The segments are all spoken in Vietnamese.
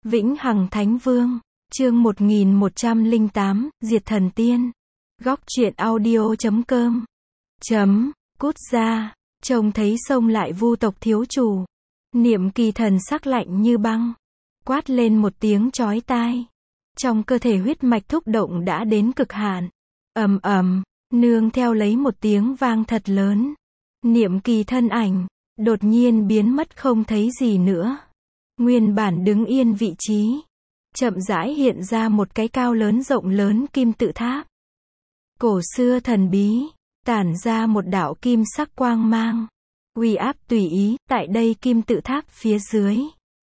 Vĩnh Hằng Thánh Vương, chương 1108, Diệt Thần Tiên. Góc truyện audio.com. Cút ra, trông thấy xông lại Vu tộc thiếu chủ. Niệm Kỳ thần sắc lạnh như băng, quát lên một tiếng chói tai. Trong cơ thể huyết mạch thúc động đã đến cực hạn. Ầm ầm, nương theo lấy một tiếng vang thật lớn. Niệm Kỳ thân ảnh đột nhiên biến mất không thấy gì nữa. Nguyên bản đứng yên vị trí, chậm rãi hiện ra một cái cao lớn rộng lớn kim tự tháp. Cổ xưa thần bí, tản ra một đạo kim sắc quang mang, uy áp tùy ý. Tại đây kim tự tháp phía dưới,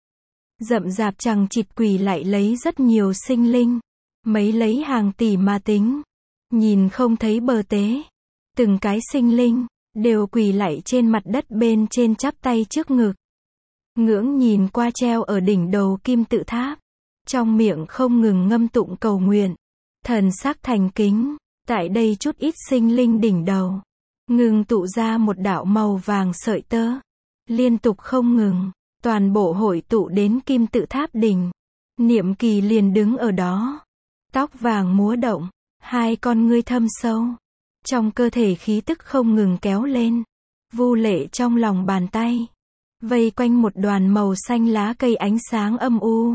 rậm rạp chằng chịt quỳ lại lấy rất nhiều sinh linh, mấy lấy hàng tỷ mà tính, nhìn không thấy bờ tế. Từng cái sinh linh đều quỳ lạy trên mặt đất bên trên chắp tay trước ngực, ngưỡng nhìn qua treo ở đỉnh đầu kim tự tháp, trong miệng không ngừng ngâm tụng cầu nguyện, thần sắc thành kính. Tại đây chút ít sinh linh đỉnh đầu ngừng tụ ra một đạo màu vàng sợi tơ, liên tục không ngừng, toàn bộ hội tụ đến kim tự tháp đỉnh. Niệm Kỳ liền đứng ở đó, tóc vàng múa động, hai con ngươi thâm sâu, trong cơ thể khí tức không ngừng kéo lên. Vu Lệ trong lòng bàn tay vây quanh một đoàn màu xanh lá cây ánh sáng âm u.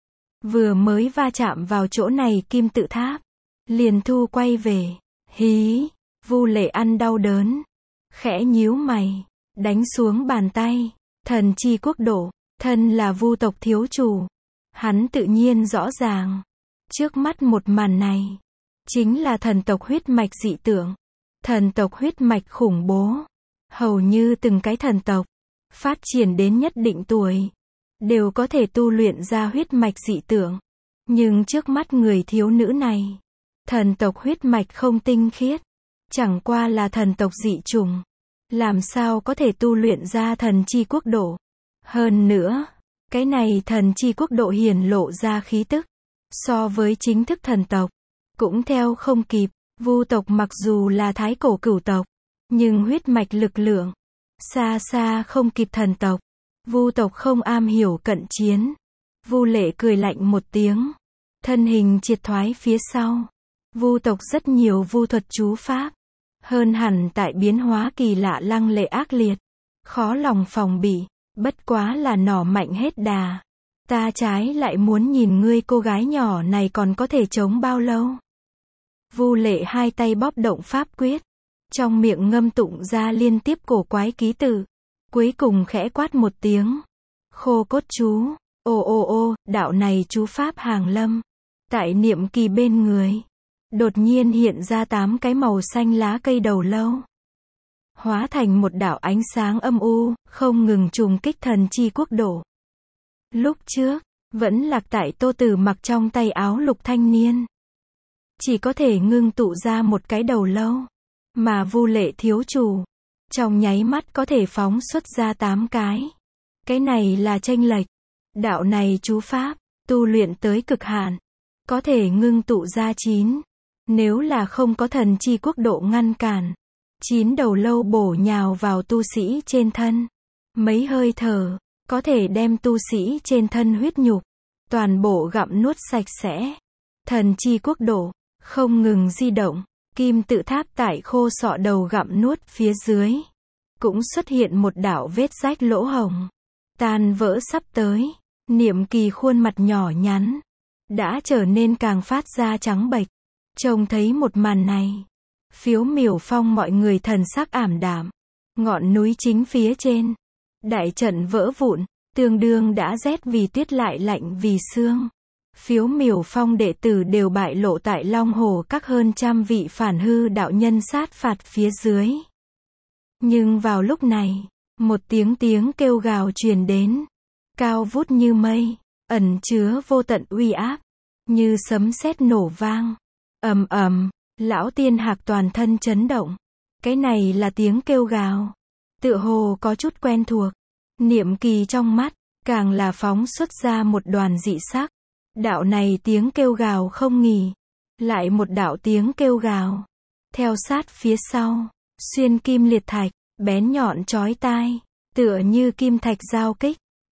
Vừa mới va chạm vào chỗ này kim tự tháp, liền thu quay về. Hí, Vu Lệ ăn đau đớn, khẽ nhíu mày, đánh xuống bàn tay. Thần chi quốc độ, thân là Vu tộc thiếu chủ, hắn tự nhiên rõ ràng. Trước mắt một màn này, chính là thần tộc huyết mạch dị tượng. Thần tộc huyết mạch khủng bố, hầu như từng cái thần tộc phát triển đến nhất định tuổi, đều có thể tu luyện ra huyết mạch dị tượng. Nhưng trước mắt người thiếu nữ này, thần tộc huyết mạch không tinh khiết, chẳng qua là thần tộc dị chủng, làm sao có thể tu luyện ra thần chi quốc độ. Hơn nữa, cái này thần chi quốc độ hiển lộ ra khí tức, so với chính thức thần tộc, cũng theo không kịp. Vu tộc mặc dù là thái cổ cửu tộc, nhưng huyết mạch lực lượng xa xa không kịp thần tộc. Vu tộc không am hiểu cận chiến. Vu Lệ cười lạnh một tiếng, thân hình triệt thoái phía sau. Vu tộc rất nhiều vu thuật chú pháp, hơn hẳn tại biến hóa kỳ lạ lăng lệ ác liệt, khó lòng phòng bị. Bất quá là nỏ mạnh hết đà. Ta trái lại muốn nhìn ngươi cô gái nhỏ này còn có thể chống bao lâu. Vu Lệ hai tay bóp động pháp quyết, trong miệng ngâm tụng ra liên tiếp cổ quái ký tự, cuối cùng khẽ quát một tiếng. Khô cốt chú. Ô, đạo này chú pháp hàng lâm. Tại Niệm Kỳ bên người, đột nhiên hiện ra 8 cái màu xanh lá cây đầu lâu, hóa thành một đạo ánh sáng âm u, không ngừng trùng kích thần chi quốc độ. Lúc trước, vẫn lạc tại Tô Tử mặc trong tay áo lục thanh niên, chỉ có thể ngưng tụ ra một cái đầu lâu, mà Vu Lệ thiếu chủ, trong nháy mắt có thể phóng xuất ra 8 cái. Cái này là chênh lệch. Đạo này chú pháp, tu luyện tới cực hạn, có thể ngưng tụ ra 9. Nếu là không có thần chi quốc độ ngăn cản, 9 đầu lâu bổ nhào vào tu sĩ trên thân. Mấy hơi thở, có thể đem tu sĩ trên thân huyết nhục toàn bộ gặm nuốt sạch sẽ. Thần chi quốc độ không ngừng di động, kim tự tháp tại khô sọ đầu gặm nuốt phía dưới, cũng xuất hiện một đạo vết rách lỗ hổng, tan vỡ sắp tới. Niệm Kỳ khuôn mặt nhỏ nhắn đã trở nên càng phát ra trắng bệch. Trông thấy một màn này, Phiếu Miểu Phong mọi người thần sắc ảm đạm. Ngọn núi chính phía trên, đại trận vỡ vụn, tương đương đã rét vì tuyết lại lạnh vì sương. Phiếu Miểu Phong đệ tử đều bại lộ tại Long Hồ các hơn trăm vị phản hư đạo nhân sát phạt phía dưới. Nhưng vào lúc này, một tiếng kêu gào truyền đến, cao vút như mây, ẩn chứa vô tận uy áp, như sấm sét nổ vang. Ầm ầm, lão tiên hạc toàn thân chấn động. Cái này là tiếng kêu gào, tựa hồ có chút quen thuộc. Niệm Kỳ trong mắt càng là phóng xuất ra một đoàn dị sắc. Đạo này tiếng kêu gào không nghỉ, lại một đạo tiếng kêu gào theo sát phía sau, xuyên kim liệt thạch, bén nhọn chói tai, tựa như kim thạch giao kích.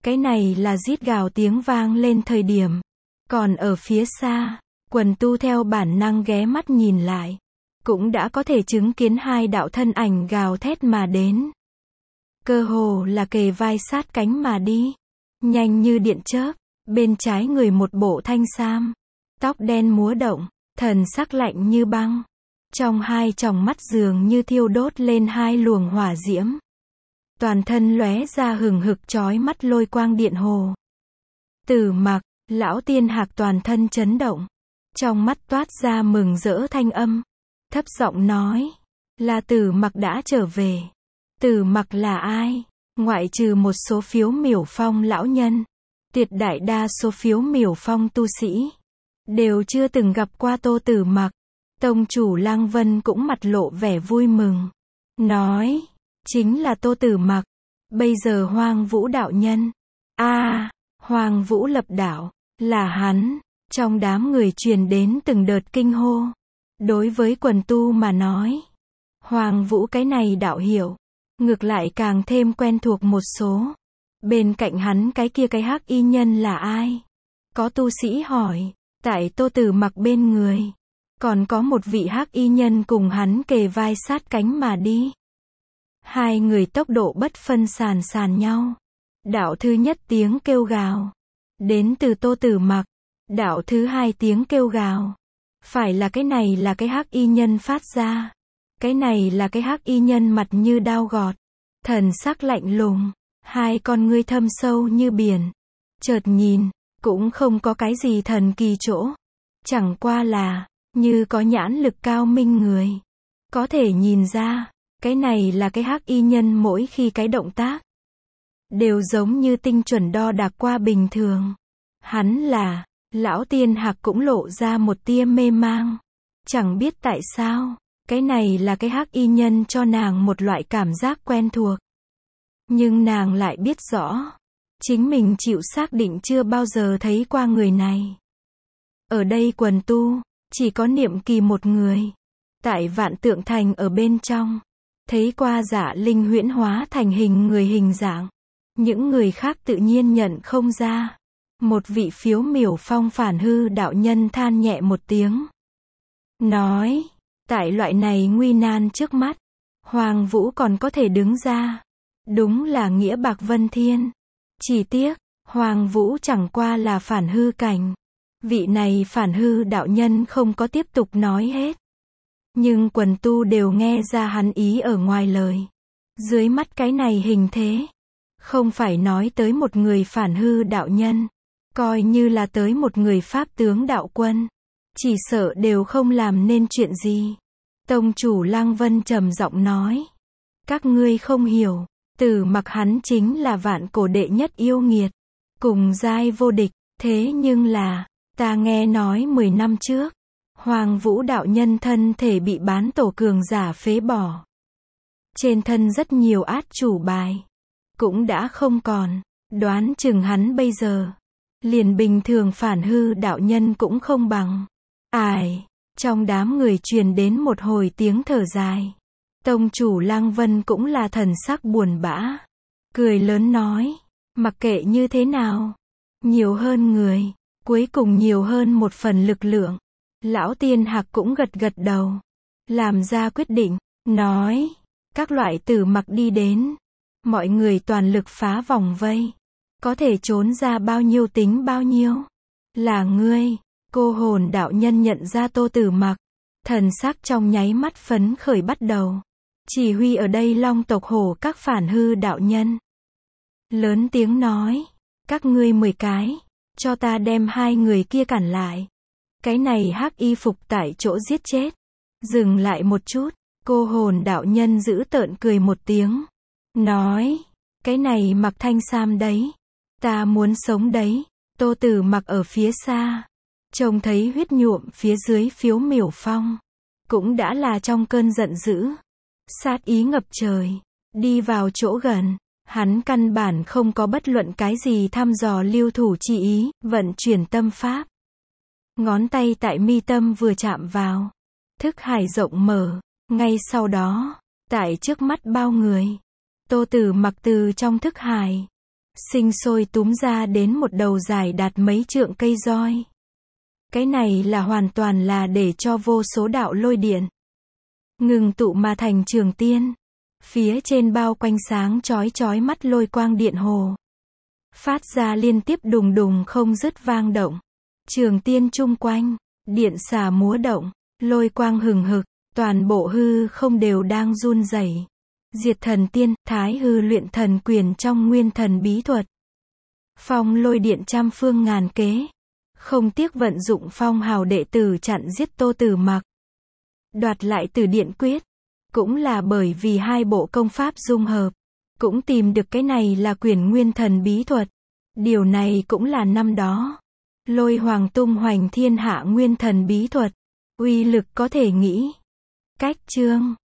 Cái này là rít gào tiếng vang lên thời điểm. Còn ở phía xa, quần tu theo bản năng ghé mắt nhìn lại. Cũng đã có thể chứng kiến hai đạo thân ảnh gào thét mà đến. Cơ hồ là kề vai sát cánh mà đi. Nhanh như điện chớp, bên trái người một bộ thanh sam. Tóc đen múa động, thần sắc lạnh như băng. Trong hai tròng mắt dường như thiêu đốt lên hai luồng hỏa diễm. Toàn thân lóe ra hừng hực chói mắt lôi quang điện hồ. Tử Mặc, Lão Tiên Hạc toàn thân chấn động. Trong mắt toát ra mừng rỡ thanh âm. Thấp giọng nói, là Tử Mặc đã trở về. Tử Mặc là ai? Ngoại trừ một số phiếu miểu phong lão nhân, tuyệt đại đa số phiếu miểu phong tu sĩ đều chưa từng gặp qua Tô Tử Mặc. Tông chủ Lăng Vân cũng mặt lộ vẻ vui mừng, nói, chính là Tô Tử Mặc, bây giờ Hoang Vũ đạo nhân. Hoang Vũ lập đạo, là hắn. Trong đám người truyền đến từng đợt kinh hô. Đối với quần tu mà nói, Hoang Vũ cái này đạo hiệu, ngược lại càng thêm quen thuộc một số. Bên cạnh hắn cái kia cái hắc y nhân là ai? Có tu sĩ hỏi, tại Tô Tử Mặc bên người, còn có một vị hắc y nhân cùng hắn kề vai sát cánh mà đi. Hai người tốc độ bất phân sàn nhau. Đạo thứ nhất tiếng kêu gào, đến từ Tô Tử Mặc. Đạo thứ hai tiếng kêu gào, phải là cái này là cái hắc y nhân phát ra. Cái này là cái hắc y nhân mặt như đao gọt, thần sắc lạnh lùng, hai con ngươi thâm sâu như biển. Chợt nhìn, cũng không có cái gì thần kỳ chỗ. Chẳng qua là, như có nhãn lực cao minh người. Có thể nhìn ra, cái này là cái hắc y nhân mỗi khi cái động tác đều giống như tinh chuẩn đo đạc qua bình thường. Hắn là, Lão Tiên Hạc cũng lộ ra một tia mê mang. Chẳng biết tại sao, cái này là cái hắc y nhân cho nàng một loại cảm giác quen thuộc. Nhưng nàng lại biết rõ, chính mình chịu xác định chưa bao giờ thấy qua người này. Ở đây quần tu, chỉ có Niệm Kỳ một người. Tại Vạn Tượng Thành ở bên trong, thấy qua Dạ Linh huyễn hóa thành hình người hình dạng. Những người khác tự nhiên nhận không ra. Một vị phiếu miểu phong phản hư đạo nhân than nhẹ một tiếng. Nói, tại loại này nguy nan trước mắt, Hoang Vũ còn có thể đứng ra. Đúng là nghĩa bạc vân thiên. Chỉ tiếc, Hoang Vũ chẳng qua là phản hư cảnh. Vị này phản hư đạo nhân không có tiếp tục nói hết. Nhưng quần tu đều nghe ra hắn ý ở ngoài lời. Dưới mắt cái này hình thế, không phải nói tới một người phản hư đạo nhân, coi như là tới một người pháp tướng đạo quân, chỉ sợ đều không làm nên chuyện gì. Tông chủ Lăng Vân trầm giọng nói, các ngươi không hiểu, Tử Mặc hắn chính là vạn cổ đệ nhất yêu nghiệt, cùng giai vô địch. Thế nhưng là, ta nghe nói 10 năm trước, Hoang Vũ đạo nhân thân thể bị bán tổ cường giả phế bỏ. Trên thân rất nhiều át chủ bài, cũng đã không còn. Đoán chừng hắn bây giờ, liền bình thường phản hư đạo nhân cũng không bằng. Trong đám người truyền đến một hồi tiếng thở dài. Tông chủ Lăng Vân cũng là thần sắc buồn bã, cười lớn nói, mặc kệ như thế nào, nhiều hơn người, cuối cùng nhiều hơn một phần lực lượng. Lão Tiên Hạc cũng gật gật đầu, làm ra quyết định, nói, các loại Tử Mặc đi đến, mọi người toàn lực phá vòng vây, có thể trốn ra bao nhiêu tính bao nhiêu. Là ngươi. Cô hồn đạo nhân nhận ra Tô Tử Mặc, thần sắc trong nháy mắt phấn khởi bắt đầu. Chỉ huy ở đây Long tộc hổ các phản hư đạo nhân. Lớn tiếng nói, các ngươi 10 cái, cho ta đem hai người kia cản lại. Cái này hắc y phục tại chỗ giết chết. Dừng lại một chút, cô hồn đạo nhân giữ tợn cười một tiếng. Nói, cái này mặc thanh sam đấy. Ta muốn sống đấy. Tô Tử Mặc ở phía xa, trông thấy huyết nhuộm phía dưới phiếu miểu phong, cũng đã là trong cơn giận dữ, sát ý ngập trời, đi vào chỗ gần, hắn căn bản không có bất luận cái gì thăm dò lưu thủ chi ý, vận chuyển tâm pháp. Ngón tay tại mi tâm vừa chạm vào, thức hải rộng mở, ngay sau đó, tại trước mắt bao người, Tô Tử Mặc từ trong thức hải sinh sôi túm ra đến một đầu dài đạt mấy trượng cây roi. Cái này là hoàn toàn là để cho vô số đạo lôi điện ngừng tụ mà thành trường tiên. Phía trên bao quanh sáng chói chói mắt lôi quang điện hồ. Phát ra liên tiếp đùng đùng không dứt vang động. Trường tiên chung quanh, điện xà múa động, lôi quang hừng hực, toàn bộ hư không đều đang run rẩy. Diệt thần tiên, thái hư luyện thần quyền trong nguyên thần bí thuật. Phong lôi điện trăm phương ngàn kế. Không tiếc vận dụng phong hào đệ tử chặn giết Tô Tử Mặc. Đoạt lại Tử Điện Quyết. Cũng là bởi vì hai bộ công pháp dung hợp. Cũng tìm được cái này là quyển nguyên thần bí thuật. Điều này cũng là năm đó. Lôi hoàng tung hoành thiên hạ nguyên thần bí thuật. Uy lực có thể nghĩ. Cách chương